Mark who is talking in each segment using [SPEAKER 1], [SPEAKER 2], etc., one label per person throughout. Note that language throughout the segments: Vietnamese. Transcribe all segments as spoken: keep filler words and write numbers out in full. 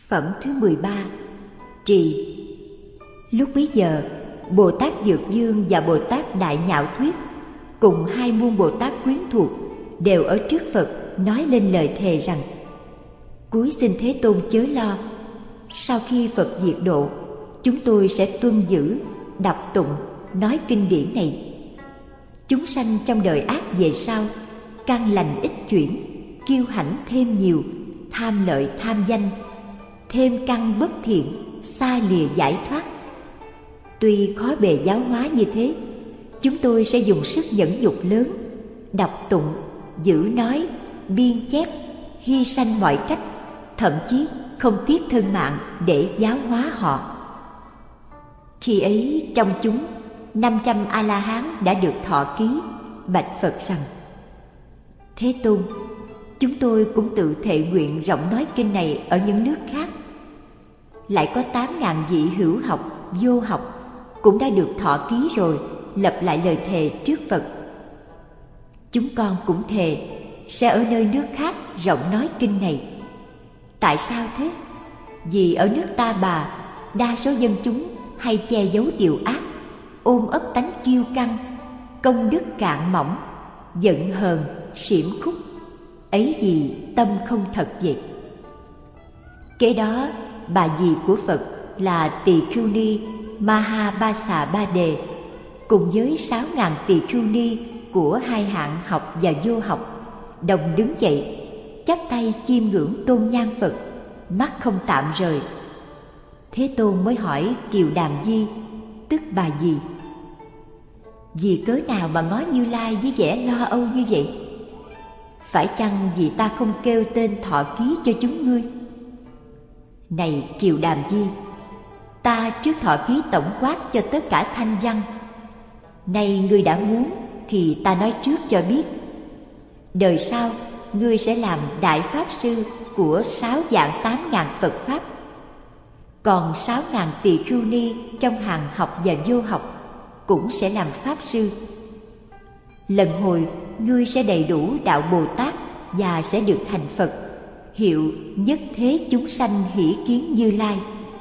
[SPEAKER 1] Phẩm thứ mười ba. Trì. Lúc bấy giờ, Bồ Tát Dược Dương và Bồ Tát Đại Nhạo Thuyết cùng hai muôn Bồ Tát quyến thuộc đều ở trước Phật nói lên lời thề rằng: Cúi xin Thế Tôn chớ lo, sau khi Phật diệt độ, chúng tôi sẽ tuân giữ, đọc tụng, nói kinh điển này. Chúng sanh trong đời ác về sau, căn lành ít chuyển, kiêu hãnh thêm nhiều, tham lợi tham danh, thêm căn bất thiện, xa lìa giải thoát. Tuy khó bề giáo hóa như thế, chúng tôi sẽ dùng sức nhẫn nhục lớn, đọc tụng, giữ nói, biên chép, hy sanh mọi cách, thậm chí không tiếc thân mạng để giáo hóa họ. Khi ấy trong chúng, năm trăm A-la-hán đã được thọ ký, bạch Phật rằng: Thế Tôn, chúng tôi cũng tự thệ nguyện rộng nói kinh này ở những nước khác. Lại có tám ngàn vị hữu học, vô học cũng đã được thọ ký rồi, lập lại lời thề trước Phật. Chúng con cũng thề sẽ ở nơi nước khác rộng nói kinh này. Tại sao thế? Vì ở nước Ta Bà, đa số dân chúng hay che giấu điều ác, ôm ấp tánh kiêu căng, công đức cạn mỏng, giận hờn, xiểm khúc, ấy gì tâm không thật vậy. Kế đó, bà dì của Phật là Tỳ Khưu Ni Maha Ba Xà Ba Đề cùng với sáu ngàn Tỳ Khưu Ni của hai hạng học và vô học đồng đứng dậy, chắp tay chiêm ngưỡng tôn nhan Phật, mắt không tạm rời. Thế Tôn mới hỏi Kiều Đàm Di, tức bà dì: Vì cớ nào mà ngó Như Lai với vẻ lo âu như vậy? Phải chăng vì ta không kêu tên thọ ký cho chúng ngươi? Này Kiều Đàm Di, ta trước thọ ký tổng quát cho tất cả thanh văn. Nay ngươi đã muốn thì ta nói trước cho biết. Đời sau ngươi sẽ làm đại pháp sư của sáu vạn tám ngàn Phật pháp. Còn sáu ngàn Tỳ Khưu Ni trong hàng học và vô học cũng sẽ làm pháp sư. Lần hồi ngươi sẽ đầy đủ đạo Bồ Tát và sẽ được thành Phật, hiệu nhất thế chúng sanh hỷ kiến Như Lai.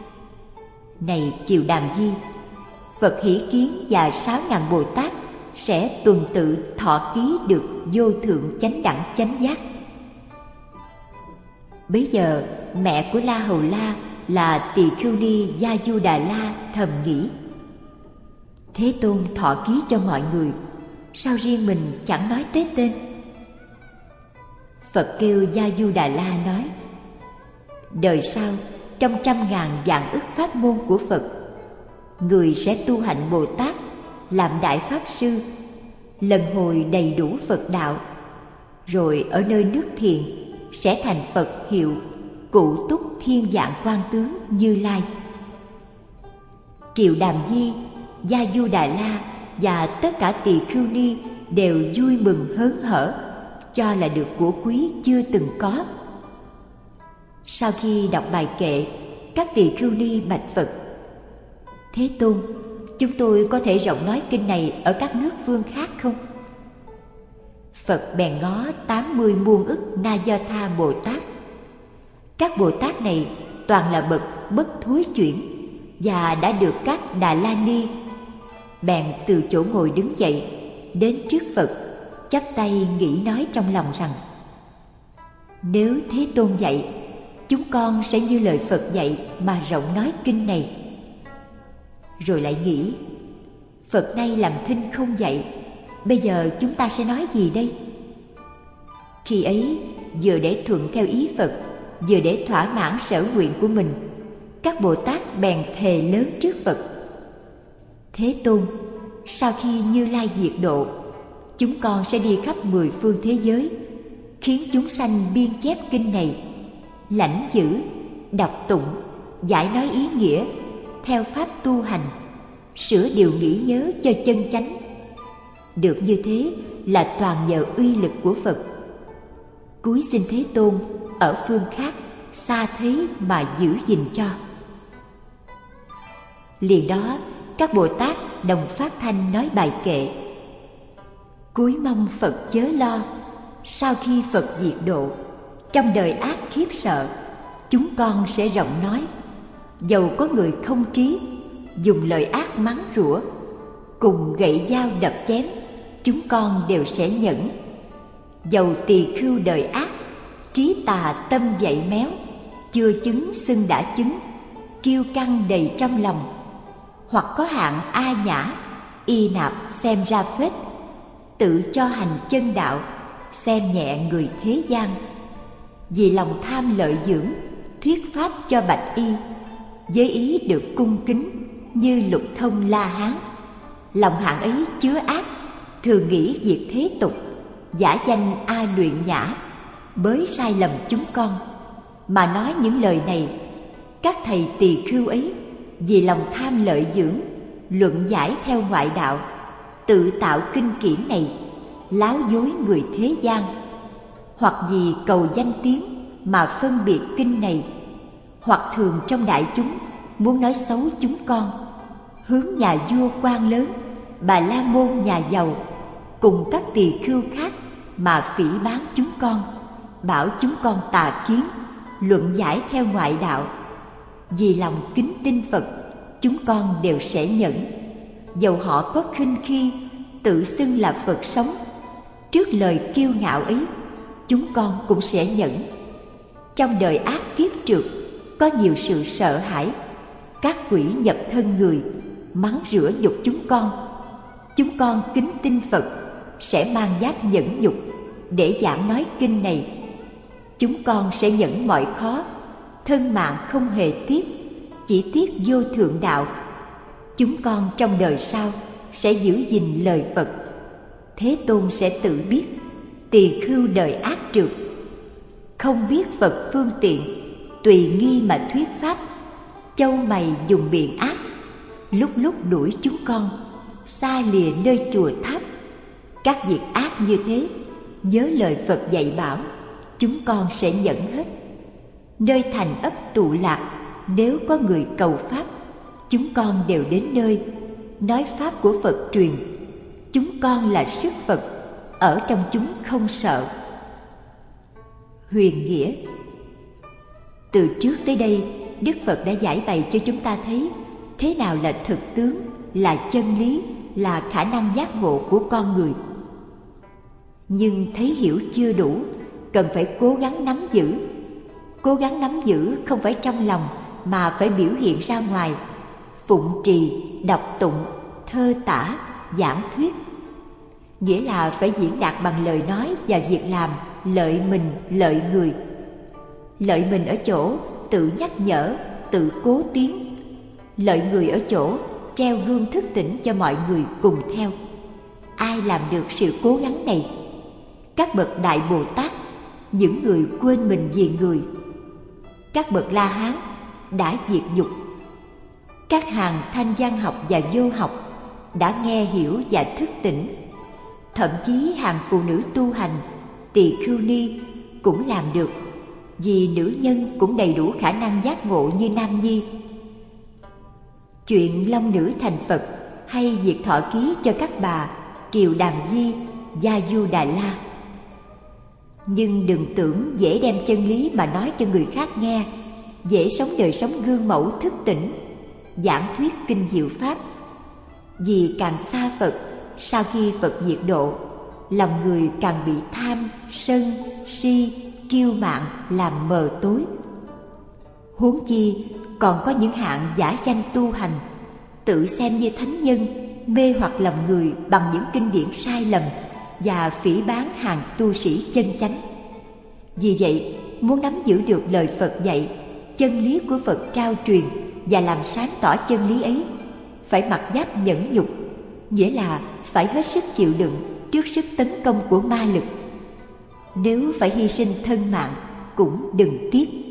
[SPEAKER 1] Này Kiều Đàm Di, Phật hỷ kiến và sáu ngàn Bồ Tát sẽ tuần tự thọ ký được vô thượng chánh đẳng chánh giác. Bấy giờ mẹ của La Hầu La là Tỳ Khưu Ni Gia Du Đà La thầm nghĩ: Thế Tôn thọ ký cho mọi người, sao riêng mình chẳng nói tới tên? Phật kêu Gia Du Đà La nói: Đời sau, trong trăm ngàn vạn ức pháp môn của Phật, người sẽ tu hạnh Bồ Tát, làm đại pháp sư, lần hồi đầy đủ Phật đạo, rồi ở nơi nước thiền sẽ thành Phật hiệu Cụ Túc Thiên Vạn Quan Tướng Như Lai. Kiều Đàm Di, Gia Du Đà La và tất cả Tỳ Khưu Ni đều vui mừng hớn hở, cho là được của quý chưa từng có. Sau khi đọc bài kệ, các Tỳ Khưu Ni bạch Phật: Thế Tôn, chúng tôi có thể rộng nói kinh này ở các nước phương khác không? Phật bèn ngó tám mươi muôn ức Na Do Tha Bồ Tát. Các Bồ Tát này toàn là bậc bất thối chuyển và đã được các Đà La Ni. Bèn từ chỗ ngồi đứng dậy, đến trước Phật, chắp tay nghĩ nói trong lòng rằng: Nếu Thế Tôn dạy, chúng con sẽ như lời Phật dạy mà rộng nói kinh này. Rồi lại nghĩ: Phật nay làm thinh không dạy, bây giờ chúng ta sẽ nói gì đây? Khi ấy, vừa để thuận theo ý Phật, vừa để thỏa mãn sở nguyện của mình, các Bồ Tát bèn thề lớn trước Phật: Thế Tôn, sau khi Như Lai diệt độ, chúng con sẽ đi khắp mười phương thế giới, khiến chúng sanh biên chép kinh này, lãnh giữ, đọc tụng, giải nói ý nghĩa, theo pháp tu hành, sửa điều nghĩ nhớ cho chân chánh. Được như thế là toàn nhờ uy lực của Phật. Cúi xin Thế Tôn ở phương khác xa thế mà giữ gìn cho. Liền đó các Bồ Tát đồng phát thanh nói bài kệ: Cúi mong Phật chớ lo, sau khi Phật diệt độ, trong đời ác khiếp sợ, chúng con sẽ rộng nói. Dầu có người không trí, dùng lời ác mắng rủa, cùng gậy dao đập chém, chúng con đều sẽ nhẫn. Dầu tỳ khưu đời ác, trí tà tâm dậy méo, chưa chứng xưng đã chứng, kiêu căng đầy trong lòng. Hoặc có hạng a nhã, y nạp xem ra phết, tự cho hành chân đạo, xem nhẹ người thế gian. Vì lòng tham lợi dưỡng, thuyết pháp cho bạch y, với ý được cung kính như lục thông La Hán. Lòng hạng ấy chứa ác, thường nghĩ việc thế tục, giả danh A luyện nhã, bới sai lầm chúng con. Mà nói những lời này, các thầy tỳ khưu ấy vì lòng tham lợi dưỡng, luận giải theo ngoại đạo, tự tạo kinh kiển này, láo dối người thế gian. Hoặc vì cầu danh tiếng mà phân biệt kinh này, hoặc thường trong đại chúng muốn nói xấu chúng con, hướng nhà vua quan lớn, Bà la môn nhà giàu, cùng các tỳ khưu khác mà phỉ báng chúng con, bảo chúng con tà kiến, luận giải theo ngoại đạo. Vì lòng kính tin Phật, chúng con đều sẽ nhẫn. Dầu họ có khinh khi, tự xưng là Phật sống, trước lời kiêu ngạo ấy, chúng con cũng sẽ nhẫn. Trong đời ác kiếp trượt, có nhiều sự sợ hãi, các quỷ nhập thân người, mắng rủa nhục chúng con. Chúng con kính tin Phật, sẽ mang giáp nhẫn nhục để giảng nói kinh này. Chúng con sẽ nhẫn mọi khó, thân mạng không hề tiếc, chỉ tiếc vô thượng đạo. Chúng con trong đời sau sẽ giữ gìn lời Phật. Thế Tôn sẽ tự biết, tỳ khưu đời ác trượt, không biết Phật phương tiện, tùy nghi mà thuyết pháp, châu mày dùng biện ác, lúc lúc đuổi chúng con xa lìa nơi chùa tháp. Các việc ác như thế, nhớ lời Phật dạy bảo, chúng con sẽ nhẫn hết. Nơi thành ấp tụ lạc, nếu có người cầu pháp, chúng con đều đến nơi, nói pháp của Phật truyền. Chúng con là sức Phật, ở trong chúng không sợ. Huyền nghĩa. Từ trước tới đây, Đức Phật đã giải bày cho chúng ta thấy thế nào là thực tướng, là chân lý, là khả năng giác ngộ của con người. Nhưng thấy hiểu chưa đủ, cần phải cố gắng nắm giữ. Cố gắng nắm giữ không phải trong lòng, mà phải biểu hiện ra ngoài, phụng trì, đọc tụng, thơ tả, giảng thuyết. Nghĩa là phải diễn đạt bằng lời nói và việc làm, lợi mình, lợi người. Lợi mình ở chỗ tự nhắc nhở, tự cố tiến. Lợi người ở chỗ treo gương thức tỉnh cho mọi người cùng theo. Ai làm được sự cố gắng này? Các bậc Đại Bồ Tát, những người quên mình vì người. Các bậc La Hán đã diệt dục. Các hàng thanh văn học và vô học đã nghe hiểu và thức tỉnh. Thậm chí hàng phụ nữ tu hành, tỳ khưu ni cũng làm được, vì nữ nhân cũng đầy đủ khả năng giác ngộ như nam nhi. Chuyện long nữ thành Phật hay việc thọ ký cho các bà Kiều Đàm Di, Gia Du Đà La. Nhưng đừng tưởng dễ đem chân lý mà nói cho người khác nghe, dễ sống đời sống gương mẫu thức tỉnh, giảng thuyết kinh diệu pháp. Vì càng xa Phật, sau khi Phật diệt độ, lòng người càng bị tham, sân, si, kiêu mạn làm mờ tối. Huống chi còn có những hạng giả danh tu hành, tự xem như thánh nhân, mê hoặc lòng người bằng những kinh điển sai lầm và phỉ báng hàng tu sĩ chân chánh. Vì vậy, muốn nắm giữ được lời Phật dạy, chân lý của Phật trao truyền và làm sáng tỏ chân lý ấy, phải mặc giáp nhẫn nhục, nghĩa là phải hết sức chịu đựng trước sức tấn công của ma lực. Nếu phải hy sinh thân mạng, cũng đừng tiếc.